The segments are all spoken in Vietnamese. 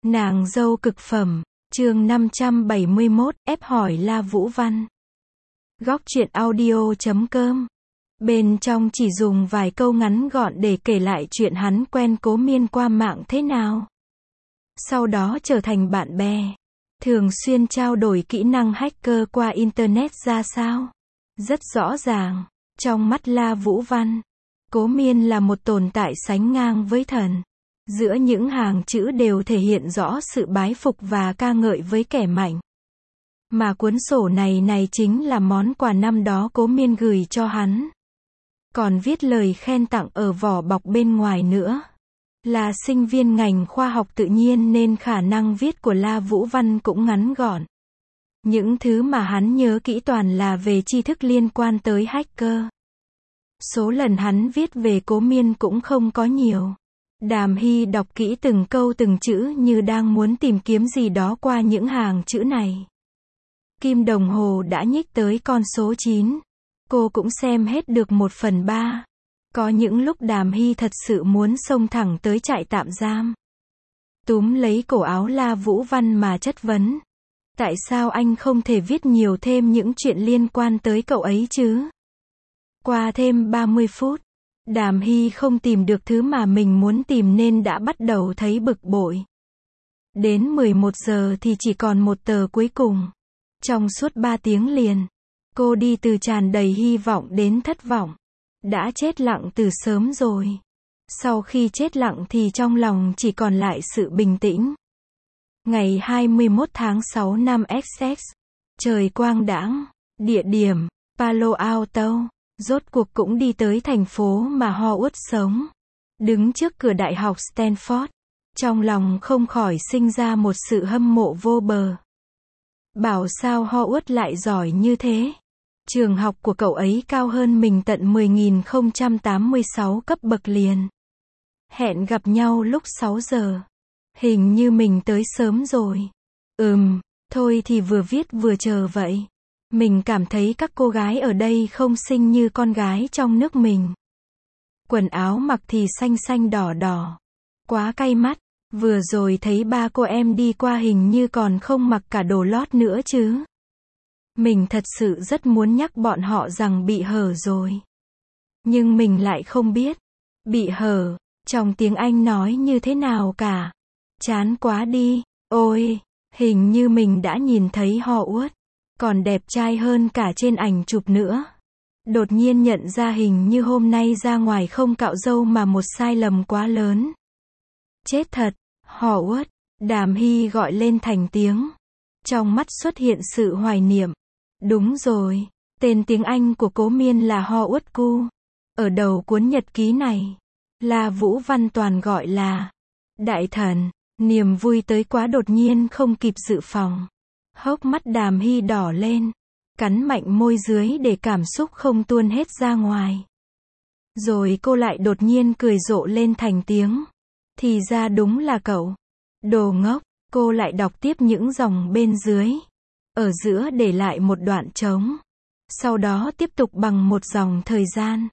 Nàng dâu cực phẩm, chương 571, ép hỏi La Vũ Văn. Góc truyện audio.com. Bên trong chỉ dùng vài câu ngắn gọn để kể lại chuyện hắn quen Cố Miên qua mạng thế nào. Sau đó trở thành bạn bè. Thường xuyên trao đổi kỹ năng hacker qua Internet ra sao. Rất rõ ràng, trong mắt La Vũ Văn, Cố Miên là một tồn tại sánh ngang với thần. Giữa những hàng chữ đều thể hiện rõ sự bái phục và ca ngợi với kẻ mạnh. Mà cuốn sổ này chính là món quà năm đó Cố Miên gửi cho hắn. Còn viết lời khen tặng ở vỏ bọc bên ngoài nữa. Là sinh viên ngành khoa học tự nhiên nên khả năng viết của La Vũ Văn cũng ngắn gọn. Những thứ mà hắn nhớ kỹ toàn là về tri thức liên quan tới hacker. Số lần hắn viết về Cố Miên cũng không có nhiều. Đàm Hy đọc kỹ từng câu từng chữ như đang muốn tìm kiếm gì đó qua những hàng chữ này. Kim đồng hồ đã nhích tới con số 9. Cô cũng xem hết được 1/3. Có những lúc Đàm Hy thật sự muốn xông thẳng tới trại tạm giam. Túm lấy cổ áo La Vũ Văn mà chất vấn. Tại sao anh không thể viết nhiều thêm những chuyện liên quan tới cậu ấy chứ? Qua thêm 30 phút. Đàm Hy không tìm được thứ mà mình muốn tìm nên đã bắt đầu thấy bực bội. Đến 11 giờ thì chỉ còn một tờ cuối cùng. Trong suốt 3 tiếng liền, cô đi từ tràn đầy hy vọng đến thất vọng. Đã chết lặng từ sớm rồi. Sau khi chết lặng thì trong lòng chỉ còn lại sự bình tĩnh. Ngày 21 tháng 6 năm XX. Trời quang đãng. Địa điểm, Palo Alto. Rốt cuộc cũng đi tới thành phố mà Howard sống. Đứng trước cửa đại học Stanford. Trong lòng không khỏi sinh ra một sự hâm mộ vô bờ. Bảo sao Howard lại giỏi như thế. Trường học của cậu ấy cao hơn mình tận 10.086 cấp bậc liền. Hẹn gặp nhau lúc 6 giờ. Hình như mình tới sớm rồi. Thôi thì vừa viết vừa chờ vậy. Mình cảm thấy các cô gái ở đây không xinh như con gái trong nước mình. Quần áo mặc thì xanh xanh đỏ đỏ. Quá cay mắt. Vừa rồi thấy ba cô em đi qua hình như còn không mặc cả đồ lót nữa chứ. Mình thật sự rất muốn nhắc bọn họ rằng bị hở rồi. Nhưng mình lại không biết. Bị hở, trong tiếng Anh nói như thế nào cả. Chán quá đi. Ôi, hình như mình đã nhìn thấy Howard. Còn đẹp trai hơn cả trên ảnh chụp nữa. Đột nhiên nhận ra hình như hôm nay ra ngoài không cạo râu mà một sai lầm quá lớn. Chết thật, Howard, Đàm Hy gọi lên thành tiếng. Trong mắt xuất hiện sự hoài niệm. Đúng rồi, tên tiếng Anh của Cố Miên là Howard Ku. Ở đầu cuốn nhật ký này, La Vũ Văn toàn gọi là Đại Thần. Niềm vui tới quá đột nhiên không kịp dự phòng. Hốc mắt Đàm Hy đỏ lên. Cắn mạnh môi dưới để cảm xúc không tuôn hết ra ngoài. Rồi cô lại đột nhiên cười rộ lên thành tiếng. Thì ra đúng là cậu. Đồ ngốc, cô lại đọc tiếp những dòng bên dưới. Ở giữa để lại một đoạn trống. Sau đó tiếp tục bằng một dòng thời gian.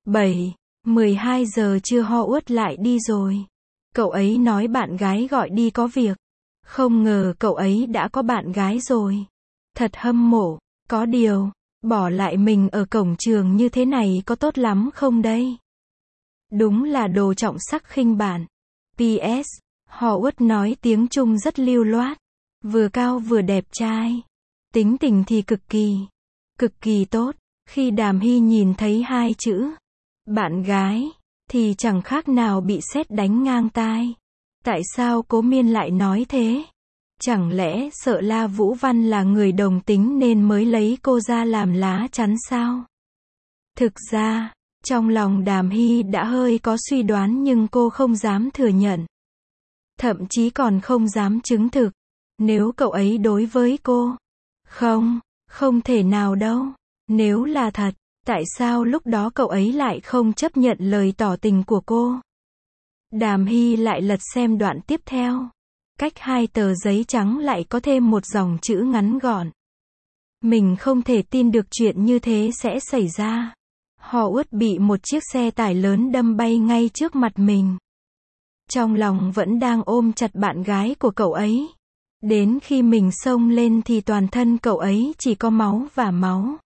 12 giờ trưa Howard lại đi rồi. Cậu ấy nói bạn gái gọi đi có việc. Không ngờ cậu ấy đã có bạn gái rồi. Thật hâm mộ. Có điều, bỏ lại mình ở cổng trường như thế này có tốt lắm không đây? Đúng là đồ trọng sắc khinh bạn. PS, Howard nói tiếng Trung rất lưu loát. Vừa cao vừa đẹp trai. Tính tình thì cực kỳ tốt. Khi Đàm Hy nhìn thấy hai chữ bạn gái, thì chẳng khác nào bị sét đánh ngang tai. Tại sao Cố Miên lại nói thế? Chẳng lẽ sợ La Vũ Văn là người đồng tính nên mới lấy cô ra làm lá chắn sao? Thực ra, trong lòng Đàm Hy đã hơi có suy đoán nhưng cô không dám thừa nhận. Thậm chí còn không dám chứng thực. Nếu cậu ấy đối với cô. Không thể nào đâu. Nếu là thật, tại sao lúc đó cậu ấy lại không chấp nhận lời tỏ tình của cô? Đàm Hy lại lật xem đoạn tiếp theo. Cách 2 tờ giấy trắng lại có thêm một dòng chữ ngắn gọn. Mình không thể tin được chuyện như thế sẽ xảy ra. Howard bị một chiếc xe tải lớn đâm bay ngay trước mặt mình. Trong lòng vẫn đang ôm chặt bạn gái của cậu ấy. Đến khi mình xông lên thì toàn thân cậu ấy chỉ có máu và máu.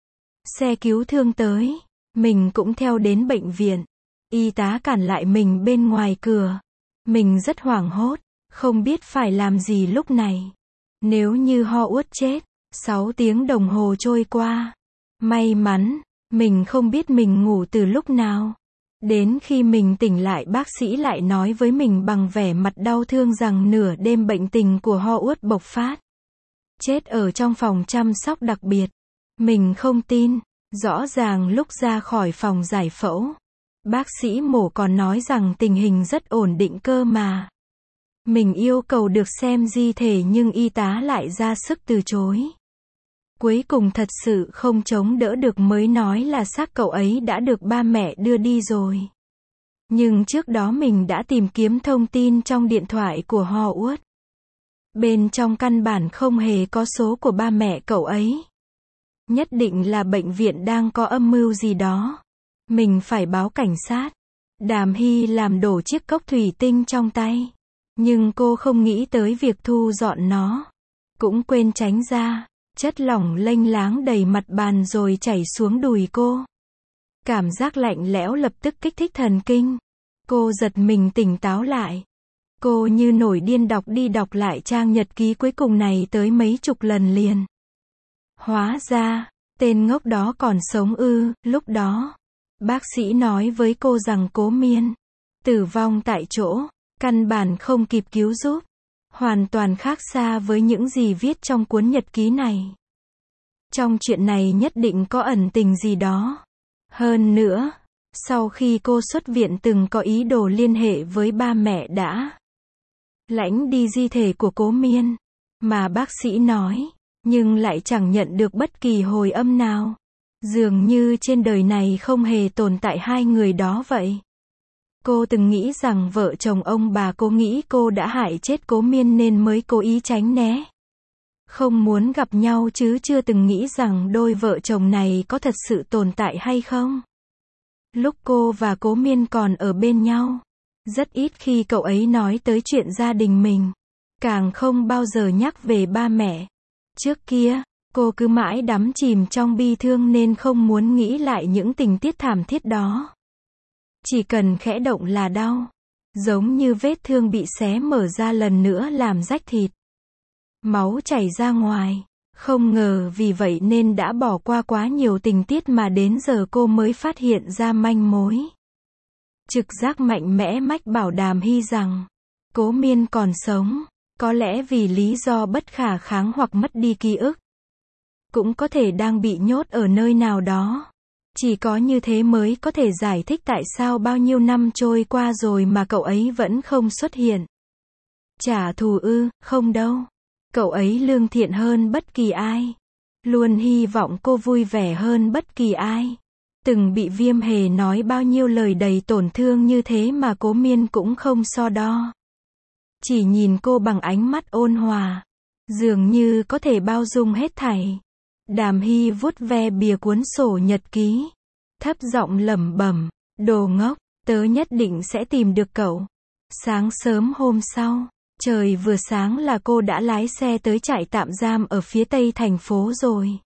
Xe cứu thương tới, mình cũng theo đến bệnh viện. Y tá cản lại mình bên ngoài cửa. Mình rất hoảng hốt, không biết phải làm gì lúc này. Nếu như Ho Uất chết, 6 tiếng đồng hồ trôi qua. May mắn, mình không biết mình ngủ từ lúc nào. Đến khi mình tỉnh lại bác sĩ lại nói với mình bằng vẻ mặt đau thương rằng nửa đêm bệnh tình của Ho Uất bộc phát. Chết ở trong phòng chăm sóc đặc biệt. Mình không tin, rõ ràng lúc ra khỏi phòng giải phẫu, bác sĩ mổ còn nói rằng tình hình rất ổn định cơ mà. Mình yêu cầu được xem di thể nhưng y tá lại ra sức từ chối. Cuối cùng thật sự không chống đỡ được mới nói là xác cậu ấy đã được ba mẹ đưa đi rồi. Nhưng trước đó mình đã tìm kiếm thông tin trong điện thoại của Ho Uất. Bên trong căn bản không hề có số của ba mẹ cậu ấy. Nhất định là bệnh viện đang có âm mưu gì đó. Mình phải báo cảnh sát. Đàm Hy làm đổ chiếc cốc thủy tinh trong tay. Nhưng cô không nghĩ tới việc thu dọn nó. Cũng quên tránh ra. Chất lỏng lênh láng đầy mặt bàn rồi chảy xuống đùi cô. Cảm giác lạnh lẽo lập tức kích thích thần kinh. Cô giật mình tỉnh táo lại. Cô như nổi điên đọc đi đọc lại trang nhật ký cuối cùng này tới mấy chục lần liền. Hóa ra, tên ngốc đó còn sống ư. Lúc đó, bác sĩ nói với cô rằng Cố Miên tử vong tại chỗ, căn bản không kịp cứu giúp. Hoàn toàn khác xa với những gì viết trong cuốn nhật ký này. Trong chuyện này nhất định có ẩn tình gì đó. Hơn nữa, sau khi cô xuất viện từng có ý đồ liên hệ với ba mẹ đã lãnh đi di thể của Cố Miên, mà bác sĩ nói, nhưng lại chẳng nhận được bất kỳ hồi âm nào. Dường như trên đời này không hề tồn tại hai người đó vậy. Cô từng nghĩ rằng vợ chồng ông bà cô nghĩ cô đã hại chết Cố Miên nên mới cố ý tránh né. Không muốn gặp nhau chứ chưa từng nghĩ rằng đôi vợ chồng này có thật sự tồn tại hay không. Lúc cô và Cố Miên còn ở bên nhau, rất ít khi cậu ấy nói tới chuyện gia đình mình. Càng không bao giờ nhắc về ba mẹ. Trước kia, cô cứ mãi đắm chìm trong bi thương nên không muốn nghĩ lại những tình tiết thảm thiết đó. Chỉ cần khẽ động là đau. Giống như vết thương bị xé mở ra lần nữa làm rách thịt. Máu chảy ra ngoài. Không ngờ vì vậy nên đã bỏ qua quá nhiều tình tiết mà đến giờ cô mới phát hiện ra manh mối. Trực giác mạnh mẽ mách bảo Đàm Hy rằng Cố Miên còn sống. Có lẽ vì lý do bất khả kháng hoặc mất đi ký ức. Cũng có thể đang bị nhốt ở nơi nào đó. Chỉ có như thế mới có thể giải thích tại sao bao nhiêu năm trôi qua rồi mà cậu ấy vẫn không xuất hiện. Trả thù ư, không đâu. Cậu ấy lương thiện hơn bất kỳ ai. Luôn hy vọng cô vui vẻ hơn bất kỳ ai. Từng bị Viêm Hề nói bao nhiêu lời đầy tổn thương như thế mà Cố Miên cũng không so đo. Chỉ nhìn cô bằng ánh mắt ôn hòa. Dường như có thể bao dung hết thảy. Đàm Hy vuốt ve bìa cuốn sổ nhật ký. Thấp giọng lẩm bẩm, đồ ngốc, tớ nhất định sẽ tìm được cậu. Sáng sớm hôm sau, trời vừa sáng là cô đã lái xe tới trại tạm giam ở phía tây thành phố rồi.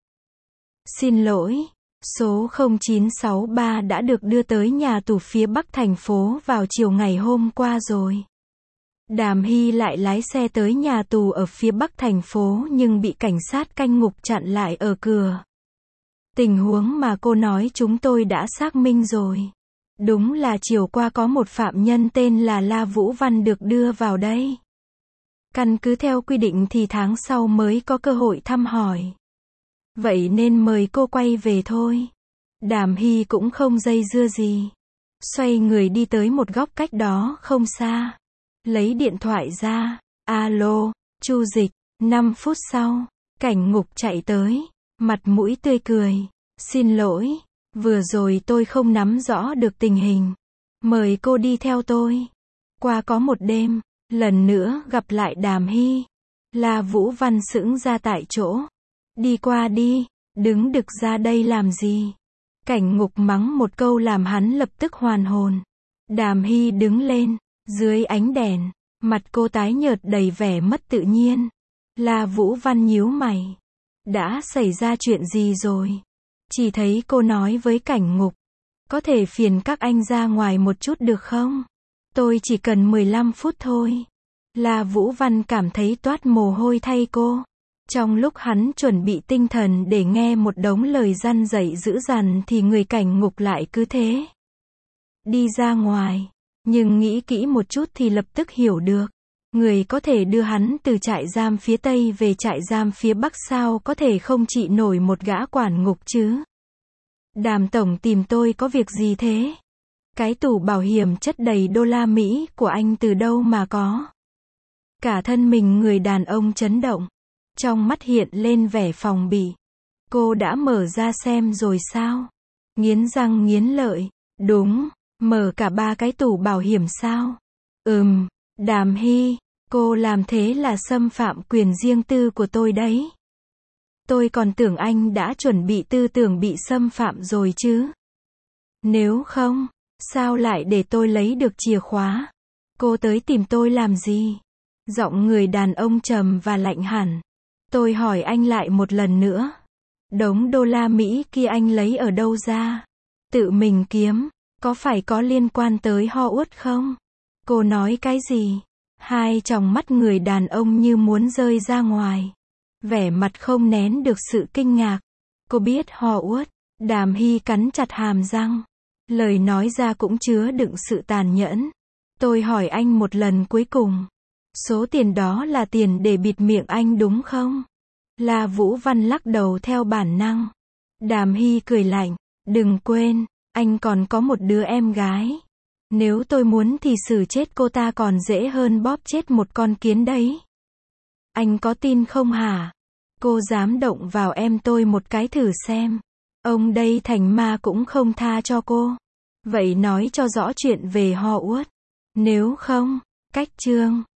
Xin lỗi, số 0963 đã được đưa tới nhà tù phía bắc thành phố vào chiều ngày hôm qua rồi. Đàm Hy lại lái xe tới nhà tù ở phía bắc thành phố nhưng bị cảnh sát canh ngục chặn lại ở cửa. Tình huống mà cô nói chúng tôi đã xác minh rồi. Đúng là chiều qua có một phạm nhân tên là La Vũ Văn được đưa vào đây. Căn cứ theo quy định thì tháng sau mới có cơ hội thăm hỏi. Vậy nên mời cô quay về thôi. Đàm Hy cũng không dây dưa gì. Xoay người đi tới một góc cách đó không xa. Lấy điện thoại ra. Alo, Chu Dịch. 5 phút sau, cảnh ngục chạy tới. Mặt mũi tươi cười. Xin lỗi, vừa rồi tôi không nắm rõ được tình hình. Mời cô đi theo tôi. Qua có một đêm, lần nữa gặp lại Đàm Hy. La Vũ Văn sững ra tại chỗ. Đi qua đi, đứng đực ra đây làm gì? Cảnh ngục mắng một câu làm hắn lập tức hoàn hồn. Đàm Hy đứng lên, Dưới ánh đèn, mặt cô tái nhợt đầy vẻ mất tự nhiên. La Vũ Văn nhíu mày. Đã xảy ra chuyện gì rồi? Chỉ thấy cô nói với Cảnh Ngục. Có thể phiền các anh ra ngoài một chút được không? Tôi chỉ cần 15 phút thôi. La Vũ Văn cảm thấy toát mồ hôi thay cô. Trong lúc hắn chuẩn bị tinh thần để nghe một đống lời răn dạy dữ dằn thì người Cảnh Ngục lại cứ thế đi ra ngoài. Nhưng nghĩ kỹ một chút thì lập tức hiểu được. Người có thể đưa hắn từ trại giam phía Tây về trại giam phía Bắc sao có thể không trị nổi một gã quản ngục chứ? Đàm tổng tìm tôi có việc gì thế? Cái tủ bảo hiểm chất đầy đô la Mỹ của anh từ đâu mà có? Cả thân mình người đàn ông chấn động. Trong mắt hiện lên vẻ phòng bị. Cô đã mở ra xem rồi sao? Nghiến răng nghiến lợi. Đúng, mở cả 3 cái tủ bảo hiểm sao? Đàm Hy, cô làm thế là xâm phạm quyền riêng tư của tôi đấy. Tôi còn tưởng anh đã chuẩn bị tư tưởng bị xâm phạm rồi chứ. Nếu không, sao lại để tôi lấy được chìa khóa? Cô tới tìm tôi làm gì? Giọng người đàn ông trầm và lạnh hẳn. Tôi hỏi anh lại một lần nữa. Đống đô la Mỹ kia anh lấy ở đâu ra? Tự mình kiếm, có phải có liên quan tới Ho Uất không? Cô nói cái gì? Hai tròng mắt người đàn ông như muốn rơi ra ngoài. Vẻ mặt không nén được sự kinh ngạc. Cô biết Ho Uất. Đàm Hy cắn chặt hàm răng. Lời nói ra cũng chứa đựng sự tàn nhẫn. Tôi hỏi anh một lần cuối cùng. Số tiền đó là tiền để bịt miệng anh đúng không? La Vũ Văn lắc đầu theo bản năng. Đàm Hy cười lạnh. Đừng quên, anh còn có một đứa em gái. Nếu tôi muốn thì xử chết cô ta còn dễ hơn bóp chết một con kiến đấy. Anh có tin không hả? Cô dám động vào em tôi một cái thử xem. Ông đây thành ma cũng không tha cho cô. Vậy nói cho rõ chuyện về Ho Uất. Nếu không, cách chương.